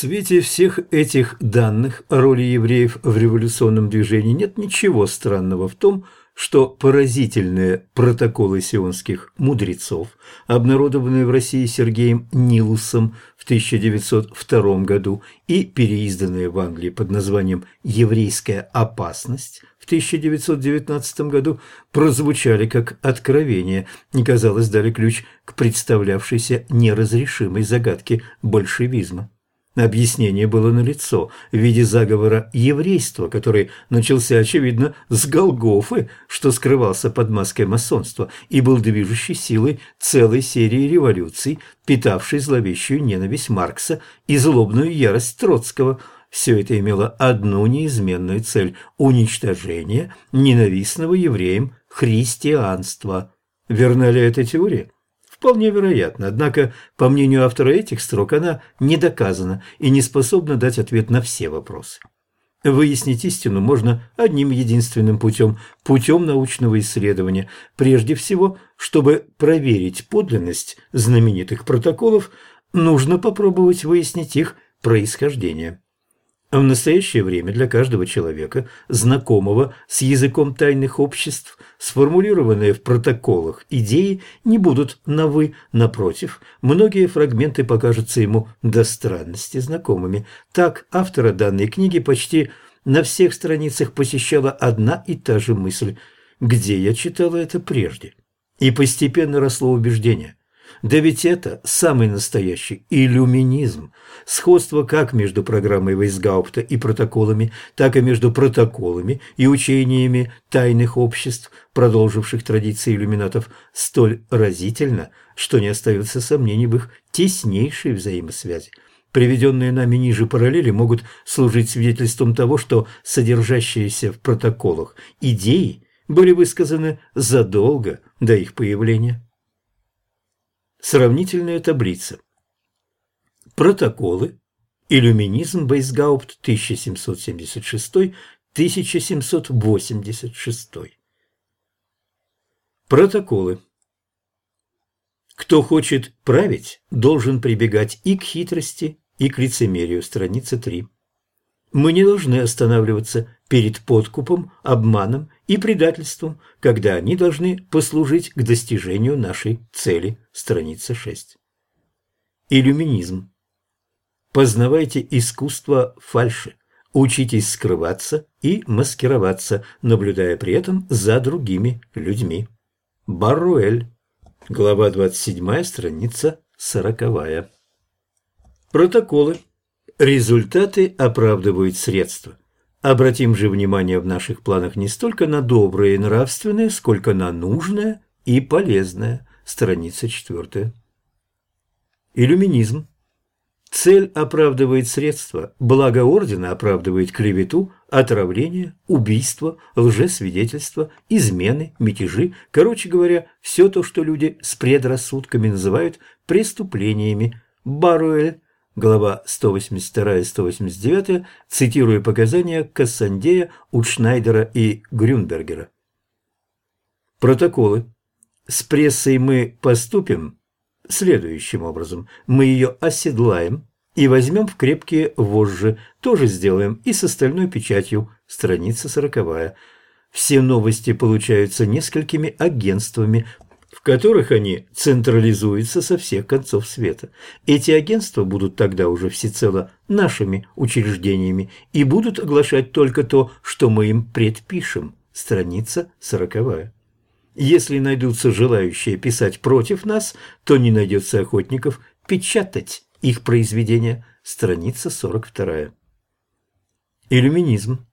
свете всех этих данных о роли евреев в революционном движении нет ничего странного в том, что поразительные протоколы сионских мудрецов, обнародованные в России Сергеем Нилусом в 1902 году и переизданные в Англии под названием «Еврейская опасность» в 1919 году, прозвучали как откровение и, казалось, дали ключ к представлявшейся неразрешимой загадке большевизма. Объяснение было налицо в виде заговора еврейства, который начался, очевидно, с Голгофы, что скрывался под маской масонства и был движущей силой целой серии революций, питавшей зловещую ненависть Маркса и злобную ярость Троцкого. Все это имело одну неизменную цель – уничтожение ненавистного евреям христианства. Верна ли эта теория? Вполне вероятно, однако, по мнению автора этих строк, она не доказана и не способна дать ответ на все вопросы. Выяснить истину можно одним единственным путем – путем научного исследования. Прежде всего, чтобы проверить подлинность знаменитых протоколов, нужно попробовать выяснить их происхождение. В настоящее время для каждого человека, знакомого с языком тайных обществ, сформулированные в протоколах идеи не будут на «вы», напротив, многие фрагменты покажутся ему до странности знакомыми. Так автора данной книги почти на всех страницах посещала одна и та же мысль: «Где я читала это прежде?» И постепенно росло убеждение: да ведь это самый настоящий иллюминизм. Сходство как между программой Вейсгаупта и протоколами, так и между протоколами и учениями тайных обществ, продолживших традиции иллюминатов, столь разительно, что не остается сомнений в их теснейшей взаимосвязи. Приведенные нами ниже параллели могут служить свидетельством того, что содержащиеся в протоколах идеи были высказаны задолго до их появления. Сравнительная таблица. Протоколы. Иллюминизм. Вейсгаупт. 1776-1786. Протоколы. Кто хочет править, должен прибегать и к хитрости, и к лицемерию. Страница 3. Мы не должны останавливаться перед подкупом, обманом и предательством, когда они должны послужить к достижению нашей цели. Страница 6. Иллюминизм. Познавайте искусство фальши, учитесь скрываться и маскироваться, наблюдая при этом за другими людьми. Барруэль. Глава 27, страница 40. Протоколы. Результаты оправдывают средства. Обратим же внимание в наших планах не столько на доброе и нравственное, сколько на нужное и полезное. Страница 4. Иллюминизм. Цель оправдывает средства, благо ордена оправдывает клевету, отравление, убийство, лжесвидетельство, измены, мятежи, короче говоря, все то, что люди с предрассудками называют преступлениями. Барруэль. Глава 182-189, цитируя показания Кассандея, Утшнайдера и Грюнбергера. Протоколы. С прессой мы поступим следующим образом. Мы ее оседлаем и возьмем в крепкие вожжи. Тоже сделаем и с остальной печатью. Страница 40. Все новости получаются несколькими агентствами, в которых они централизуются со всех концов света. Эти агентства будут тогда уже всецело нашими учреждениями и будут оглашать только то, что мы им предпишем. Страница 40. Если найдутся желающие писать против нас, то не найдется охотников печатать их произведения. Страница 42. Иллюминизм.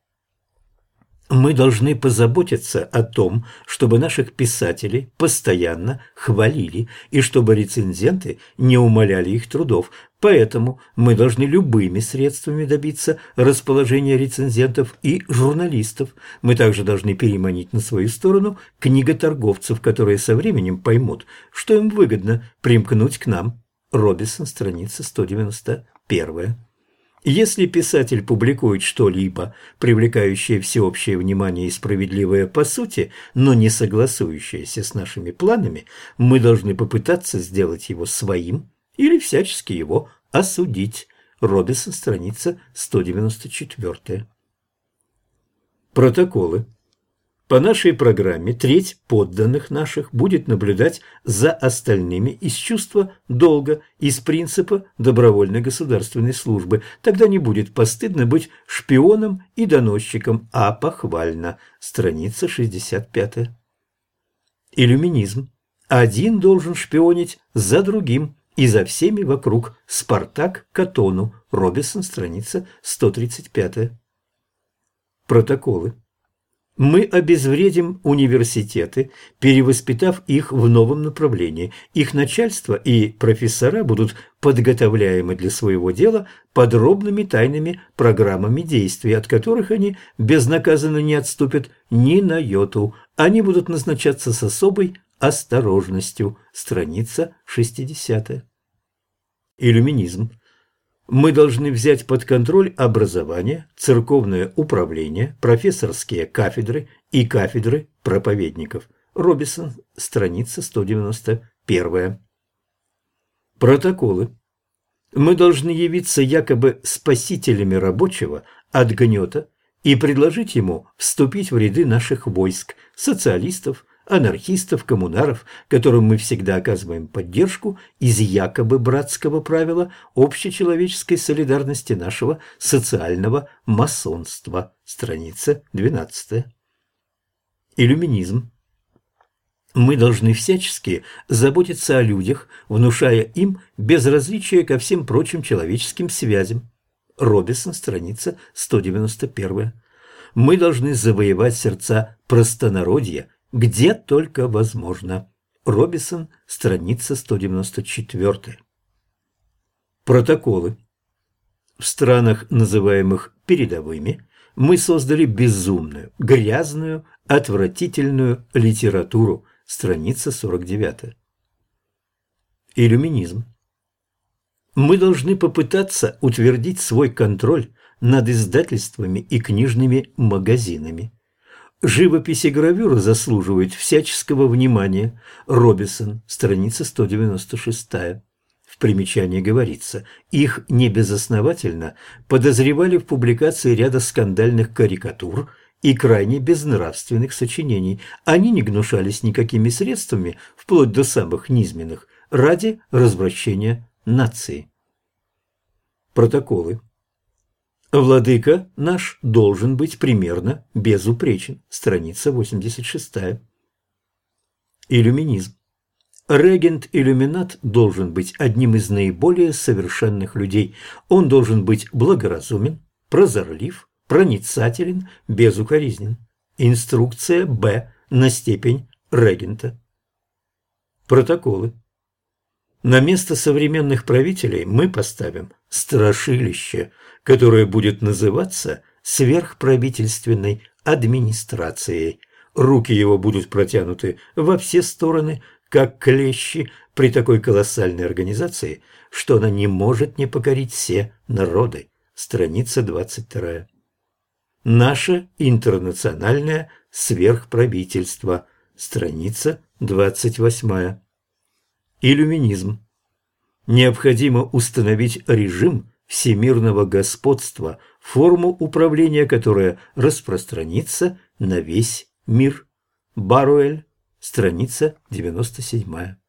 Мы должны позаботиться о том, чтобы наших писателей постоянно хвалили и чтобы рецензенты не умаляли их трудов. Поэтому мы должны любыми средствами добиться расположения рецензентов и журналистов. Мы также должны переманить на свою сторону книготорговцев, которые со временем поймут, что им выгодно примкнуть к нам. Робисон, страница 191. Если писатель публикует что-либо, привлекающее всеобщее внимание и справедливое по сути, но не согласующееся с нашими планами, мы должны попытаться сделать его своим или всячески его осудить. Робинсон, страница 194. Протоколы. По нашей программе треть подданных наших будет наблюдать за остальными из чувства долга, из принципа добровольной государственной службы. Тогда не будет постыдно быть шпионом и доносчиком, а похвально. Страница 65. Иллюминизм. Один должен шпионить за другим и за всеми вокруг. Спартак Катону. Робинсон, страница 135. Протоколы. Мы обезвредим университеты, перевоспитав их в новом направлении. Их начальство и профессора будут подготовляемы для своего дела подробными тайными программами действий, от которых они безнаказанно не отступят ни на йоту. Они будут назначаться с особой осторожностью. Страница 60. Иллюминизм. Мы должны взять под контроль образование, церковное управление, профессорские кафедры и кафедры проповедников. Робинсон, страница 191. Протоколы. Мы должны явиться якобы спасителями рабочего от гнета и предложить ему вступить в ряды наших войск, социалистов, анархистов, коммунаров, которым мы всегда оказываем поддержку из якобы братского правила общечеловеческой солидарности нашего социального масонства. Страница 12. Иллюминизм. Мы должны всячески заботиться о людях, внушая им безразличие ко всем прочим человеческим связям. Робинсон, страница 191. Мы должны завоевать сердца простонародья, где только возможно. Робинсон, страница 194. Протоколы. В странах, называемых передовыми, мы создали безумную, грязную, отвратительную литературу. Страница 49. Иллюминизм. Мы должны попытаться утвердить свой контроль над издательствами и книжными магазинами. Живопись и гравюра заслуживают всяческого внимания. Робинсон, страница 196. В примечании говорится, их небезосновательно подозревали в публикации ряда скандальных карикатур и крайне безнравственных сочинений. Они не гнушались никакими средствами, вплоть до самых низменных, ради развращения нации. Протоколы. Владыка наш должен быть примерно безупречен. Страница 86. Иллюминизм. Регент-иллюминат должен быть одним из наиболее совершенных людей. Он должен быть благоразумен, прозорлив, проницателен, безукоризнен. Инструкция Б на степень регента. Протоколы. На место современных правителей мы поставим страшилище, которое будет называться сверхправительственной администрацией. Руки его будут протянуты во все стороны, как клещи, при такой колоссальной организации, что она не может не покорить все народы. Страница 22. Наше интернациональное сверхправительство. Страница 28. Иллюминизм. Необходимо установить режим всемирного господства, форму управления, которая распространится на весь мир. Баруэль, страница 97.